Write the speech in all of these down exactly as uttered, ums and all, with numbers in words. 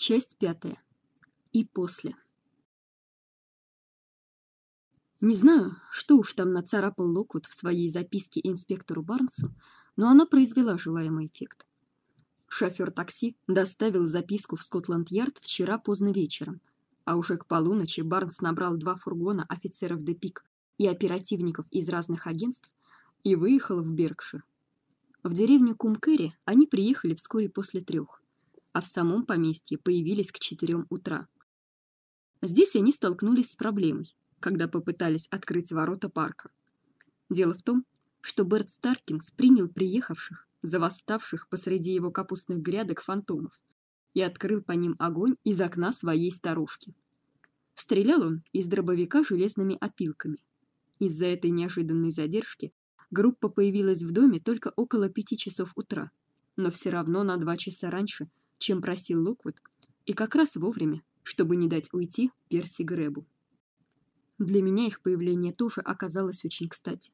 Часть пятая. И после. Не знаю, что уж там нацарапал Локвуд в своей записке инспектору Барнсу, но она произвела желаемый эффект. Шофёр такси доставил записку в Скотланд-Ярд вчера поздно вечером, а уже к полуночи Барнс набрал два фургона офицеров Депик и оперативников из разных агентств и выехал в Беркшир. В деревню Кумкэри они приехали вскоре после трех, а в самом поместье появились к четырем утра. Здесь они столкнулись с проблемой, когда попытались открыть ворота парка. Дело в том, что Берт Старкинс принял приехавших за восставших посреди его капустных грядок фантомов и открыл по ним огонь из окна своей сторожки. Стрелял он из дробовика железными опилками. Из-за этой неожиданной задержки группа появилась в доме только около пяти часов утра, но все равно на два часа раньше, чем просил Локвуд, и как раз вовремя, чтобы не дать уйти Перси Грэбу. Для меня их появление тоже оказалось очень кстати.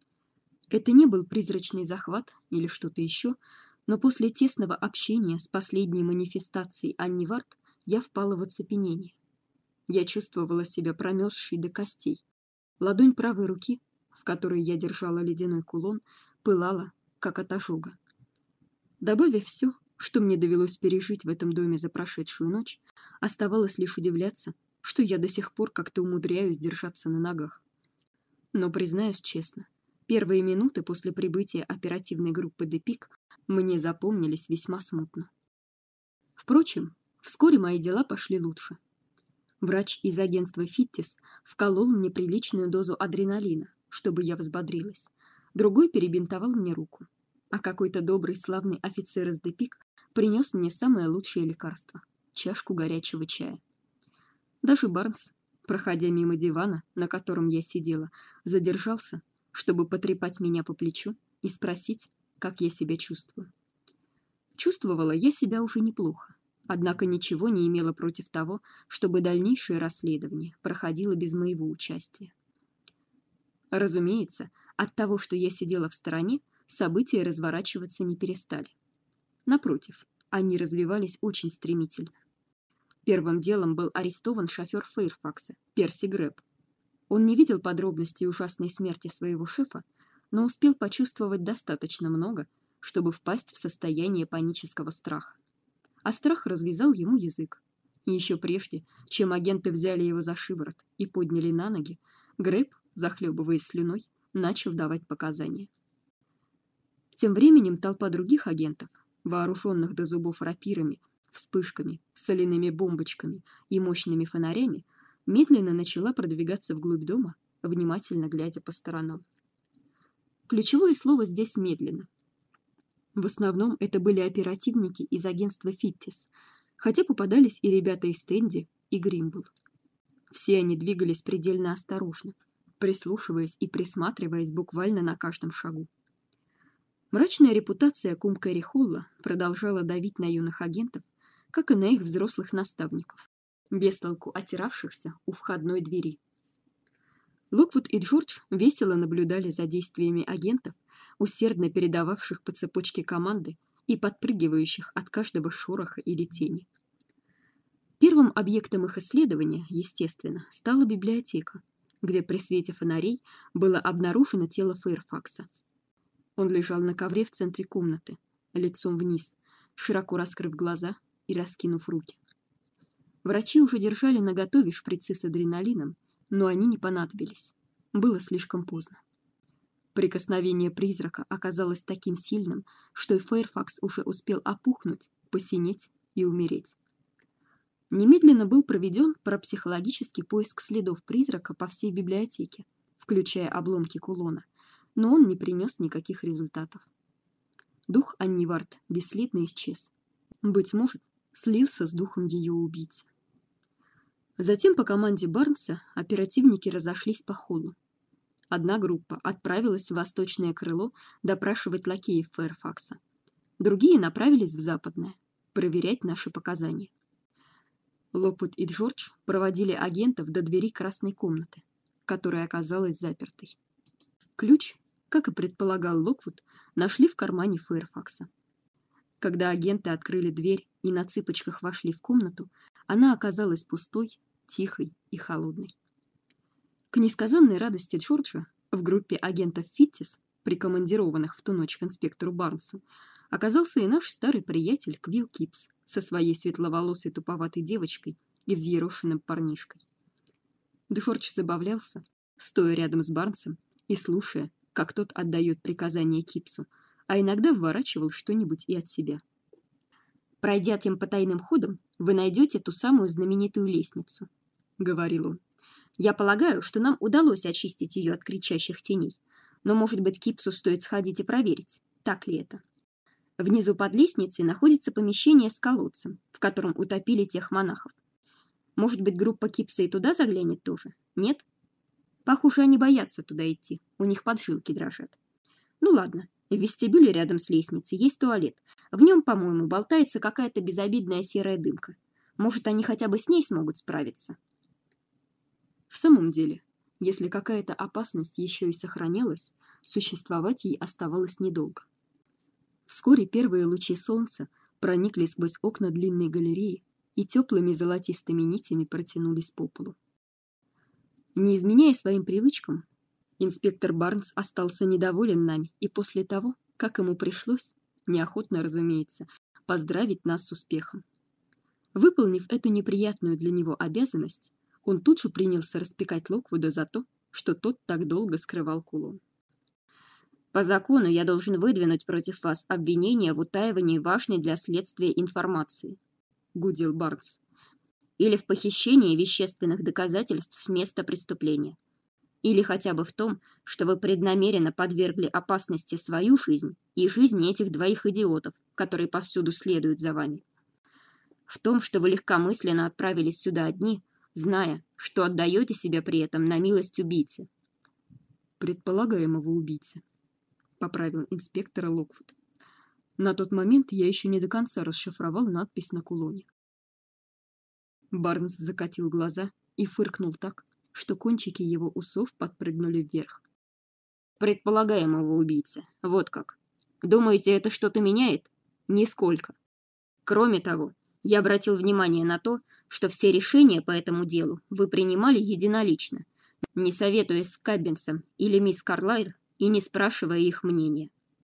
Это не был призрачный захват или что-то еще, но после тесного общения с последней манифестацией Анни Вард я впала в оцепенение. Я чувствовала себя промёрзшей до костей. Ладонь правой руки, в которой я держала ледяной кулон, пылала, как от ожога. Добавив все, что мне довелось пережить в этом доме за прошедшую ночь, оставалось лишь удивляться, что я до сих пор как-то умудряюсь держаться на ногах. Но признаюсь честно, первые минуты после прибытия оперативной группы Депик мне запомнились весьма смутно. Впрочем, вскоре мои дела пошли лучше. Врач из агентства Фиттис вколол мне приличную дозу адреналина, чтобы я взбодрилась. Другой перебинтовал мне руку, а какой-то добрый славный офицер из Депик принес мне самое лучшее лекарство — чашку горячего чая. Даже Барнс, проходя мимо дивана, на котором я сидела, задержался, чтобы потрепать меня по плечу и спросить, как я себя чувствую. Чувствовала я себя уже неплохо, однако ничего не имела против того, чтобы дальнейшее расследование проходило без моего участия. Разумеется, от того, что я сидела в стороне, события разворачиваться не перестали. Напротив, они развивались очень стремительно. Первым делом был арестован шофёр Фэйрфакса, Перси Грэб. Он не видел подробностей ужасной смерти своего шефа, но успел почувствовать достаточно много, чтобы впасть в состояние панического страха. А страх развязал ему язык. И еще прежде, чем агенты взяли его за шиворот и подняли на ноги, Грэб, захлебываясь слюной, начал давать показания. Тем временем толпа других агентов, вооруженных до зубов рапирами, вспышками, соляными бомбочками и мощными фонарями, медленно начала продвигаться вглубь дома, внимательно глядя по сторонам. Ключевое слово здесь медленно. В основном это были оперативники из агентства Фиттис, хотя попадались и ребята из Стэнди и Гримбл. Все они двигались предельно осторожно, прислушиваясь и присматриваясь буквально на каждом шагу. Мрачная репутация Кумкэри Холла продолжала давить на юных агентов, как и на их взрослых наставников, бестолку отиравшихся у входной двери. Локвуд и Джордж весело наблюдали за действиями агентов, усердно передававших по цепочке команды и подпрыгивающих от каждого шороха или тени. Первым объектом их исследования, естественно, стала библиотека, где при свете фонарей было обнаружено тело Фэйрфакса. Он лежал на ковре в центре комнаты, лицом вниз, широко раскрыв глаза и раскинув руки. Врачи уже держали наготове шприцы с адреналином, но они не понадобились. Было слишком поздно. Прикосновение призрака оказалось таким сильным, что и Фэйрфакс уже успел опухнуть, посинеть и умереть. Немедленно был проведен парапсихологический поиск следов призрака по всей библиотеке, включая обломки кулона, но он не принес никаких результатов. Дух Анни Вард бесследно исчез. Быть может, слился с духом ее убийцы. Затем по команде Барнса оперативники разошлись по холлу. Одна группа отправилась в восточное крыло допрашивать лакеев Фэйрфакса. Другие направились в западное проверять наши показания. Локвуд и Джордж проводили агентов до двери красной комнаты, которая оказалась запертой. Ключ, как и предполагал Локвуд, нашли в кармане Фэйрфакса. Когда агенты открыли дверь и на цыпочках вошли в комнату, она оказалась пустой, тихой и холодной. К несказанной радости Джорджа в группе агентов Фиттис, прикомандированных в ту ночь к инспектору Барнсу, оказался и наш старый приятель Квилл Кипс со своей светловолосой туповатой девочкой и взъерошенным парнишкой. Джордж забавлялся, стоя рядом с Барнсом и слушая, как тот отдает приказания Кипсу, а иногда вворачивал что-нибудь и от себя. «Пройдя тем потайным ходом, вы найдете ту самую знаменитую лестницу», — говорил он. «Я полагаю, что нам удалось очистить ее от кричащих теней, но, может быть, Кипсу стоит сходить и проверить, так ли это. Внизу под лестницей находится помещение с колодцем, в котором утопили тех монахов. Может быть, группа Кипса и туда заглянет тоже? Нет? Похоже, они боятся туда идти, у них поджилки дрожат. Ну ладно, в вестибюле рядом с лестницей есть туалет. В нем, по-моему, болтается какая-то безобидная серая дымка. Может, они хотя бы с ней смогут справиться?» В самом деле, если какая-то опасность еще и сохранялась, существовать ей оставалось недолго. Вскоре первые лучи солнца проникли сквозь окна длинной галереи и теплыми золотистыми нитями протянулись по полу. Не изменяя своим привычкам, инспектор Барнс остался недоволен нами и после того, как ему пришлось, неохотно, разумеется, поздравить нас с успехом. Выполнив эту неприятную для него обязанность, он тут же принялся распекать Локвуда за то, что тот так долго скрывал кулон. «По закону я должен выдвинуть против вас обвинение в утаивании важной для следствия информации», — гудел Барнс, «или в похищении вещественных доказательств с места преступления, или хотя бы в том, что вы преднамеренно подвергли опасности свою жизнь и жизнь этих двоих идиотов, которые повсюду следуют за вами. В том, что вы легкомысленно отправились сюда одни, зная, что отдаете себя при этом на милость убийцы». «Предполагаемого убийцы», — поправил инспектора Локвуд. На тот момент я еще не до конца расшифровал надпись на кулоне. Барнс закатил глаза и фыркнул так, что кончики его усов подпрыгнули вверх. «Предполагаемого убийцы. Вот как. Думаете, это что-то меняет? Нисколько. Кроме того, я обратил внимание на то, что все решения по этому делу вы принимали единолично, не советуясь с Каббинсом или мисс Карлайл и не спрашивая их мнения».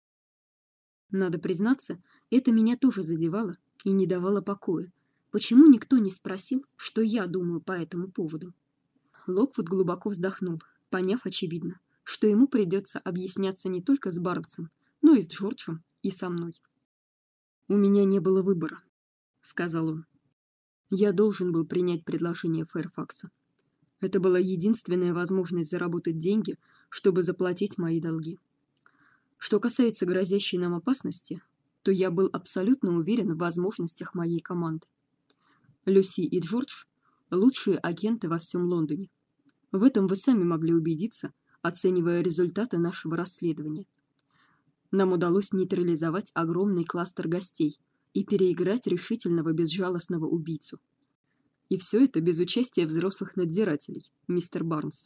Надо признаться, это меня тоже задевало и не давало покоя. Почему никто не спросил, что я думаю по этому поводу? Локвуд глубоко вздохнул, поняв очевидно, что ему придется объясняться не только с Барнсом, но и с Джорджем и со мной. «У меня не было выбора», — сказал он. «Я должен был принять предложение Фэрфакса. Это была единственная возможность заработать деньги, чтобы заплатить мои долги. Что касается грозящей нам опасности, то я был абсолютно уверен в возможностях моей команды. Люси и Джордж – лучшие агенты во всем Лондоне. В этом вы сами могли убедиться, оценивая результаты нашего расследования. Нам удалось нейтрализовать огромный кластер гостей и переиграть решительного безжалостного убийцу. И все это без участия взрослых надзирателей, мистер Барнс».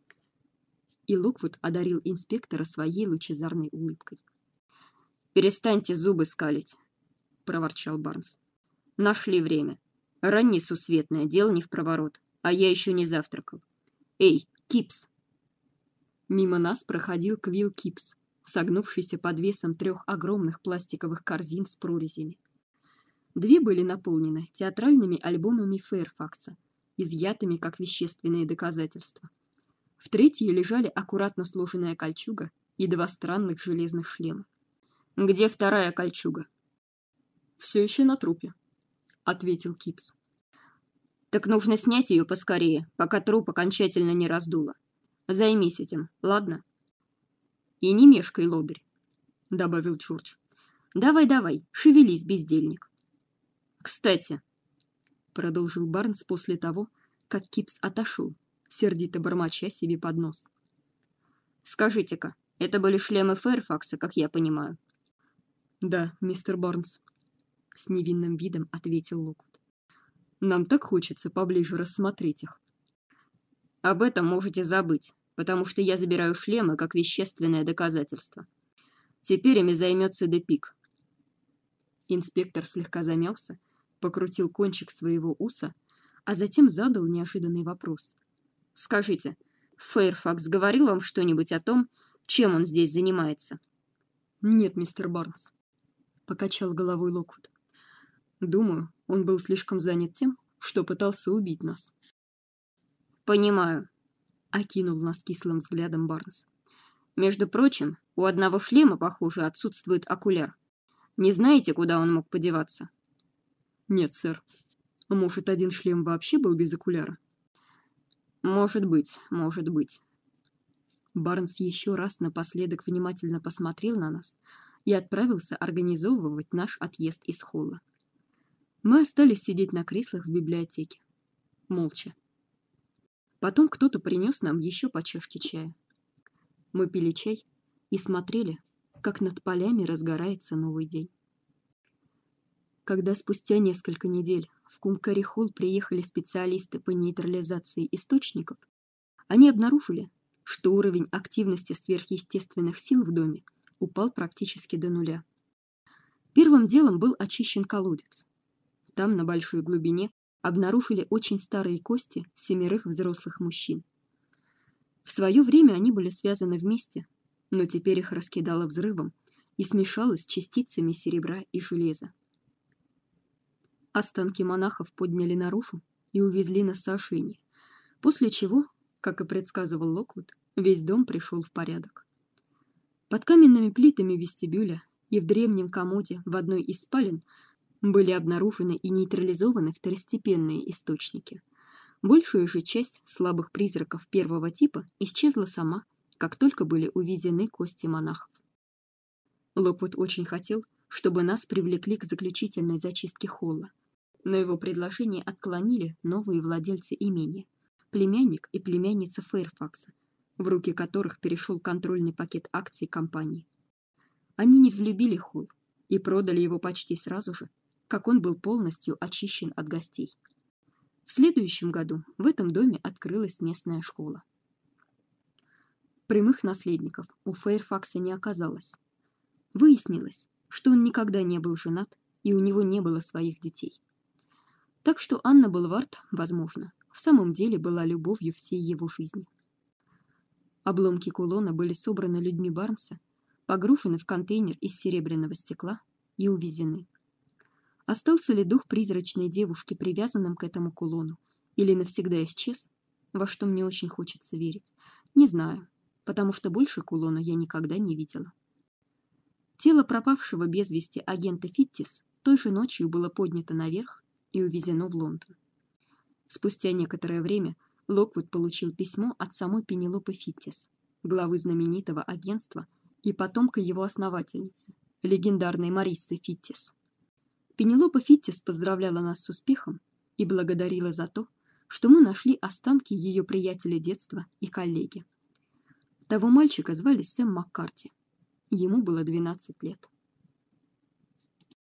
И Локвуд одарил инспектора своей лучезарной улыбкой. «Перестаньте зубы скалить», — проворчал Барнс. «Нашли время. Рань несусветное, дело не впроворот, а я еще не завтракал. Эй, Кипс!» Мимо нас проходил Квилл Кипс, согнувшийся под весом трех огромных пластиковых корзин с прорезями. Две были наполнены театральными альбомами Фэрфакса, изъятыми как вещественные доказательства. В третьей лежали аккуратно сложенная кольчуга и два странных железных шлема. «Где вторая кольчуга?» «Все еще на трупе», — ответил Кипс. «Так нужно снять ее поскорее, пока труп окончательно не раздуло. Займись этим, ладно?» «И не мешкай, лодырь», — добавил Джордж. «Давай-давай, шевелись, бездельник». «Кстати», — продолжил Барнс после того, как Кипс отошел, сердито бормоча себе под нос. «Скажите-ка, это были шлемы Фэрфакса, как я понимаю?» «Да, мистер Барнс», — с невинным видом ответил Локвуд. «Нам так хочется поближе рассмотреть их». «Об этом можете забыть, потому что я забираю шлемы как вещественное доказательство. Теперь ими займется Депик». Инспектор слегка замялся, покрутил кончик своего уса, а затем задал неожиданный вопрос. Скажите, Фэрфакс говорил вам что-нибудь о том, чем он здесь занимается? Нет, мистер Барнс, покачал головой Локвуд. Думаю, он был слишком занят тем, что пытался убить нас. Понимаю, окинул нас кислым взглядом Барнс. Между прочим, у одного шлема, похоже, отсутствует окуляр. Не знаете, куда он мог подеваться? Нет, сэр. Может, один шлем вообще был без окуляра? Может быть, может быть. Барнс еще раз напоследок внимательно посмотрел на нас и отправился организовывать наш отъезд из холла. Мы остались сидеть на креслах в библиотеке, молча. Потом кто-то принес нам еще по чашке чая. Мы пили чай и смотрели, как над полями разгорается новый день. Когда спустя несколько недель в Кункари-холл приехали специалисты по нейтрализации источников, они обнаружили, что уровень активности сверхъестественных сил в доме упал практически до нуля. Первым делом был очищен колодец. Там, на большой глубине, обнаружили очень старые кости семерых взрослых мужчин. В свое время они были связаны вместе, но теперь их раскидало взрывом и смешалось с частицами серебра и железа. Останки монахов подняли наружу и увезли на сожжение, после чего, как и предсказывал Локвуд, весь дом пришел в порядок. Под каменными плитами вестибюля и в древнем комоде в одной из спален были обнаружены и нейтрализованы второстепенные источники. Большая же часть слабых призраков первого типа исчезла сама, как только были увезены кости монахов. Локвуд очень хотел, чтобы нас привлекли к заключительной зачистке холла, но его предложение отклонили новые владельцы имения, племянник и племянница Фэрфакса, в руки которых перешел контрольный пакет акций компании. Они не взлюбили холл и продали его почти сразу же, как он был полностью очищен от гостей. В следующем году в этом доме открылась местная школа. Прямых наследников у Фэрфакса не оказалось. Выяснилось, что он никогда не был женат и у него не было своих детей. Так что Анна Булвард, возможно, в самом деле была любовью всей его жизни. Обломки кулона были собраны людьми Барнса, погружены в контейнер из серебряного стекла и увезены. Остался ли дух призрачной девушки привязанным к этому кулону или навсегда исчез, во что мне очень хочется верить, не знаю, потому что больше кулона я никогда не видела. Тело пропавшего без вести агента Фиттис той же ночью было поднято наверх и увезено в Лондон. Спустя некоторое время Локвуд получил письмо от самой Пенелопы Фиттис, главы знаменитого агентства и потомка его основательницы, легендарной Марисы Фиттис. Пенелопа Фиттис поздравляла нас с успехом и благодарила за то, что мы нашли останки ее приятеля детства и коллеги. Того мальчика звали Сэм Маккарти. Ему было двенадцать лет.